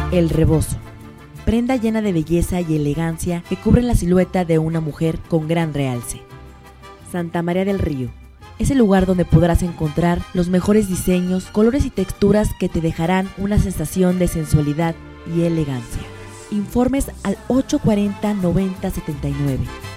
El rebozo, prenda llena de belleza y elegancia que cubre la silueta de una mujer con gran realce. Santa María del Río, es el lugar donde podrás encontrar los mejores diseños, colores y texturas que te dejarán una sensación de sensualidad y elegancia. Informes al 840-9079.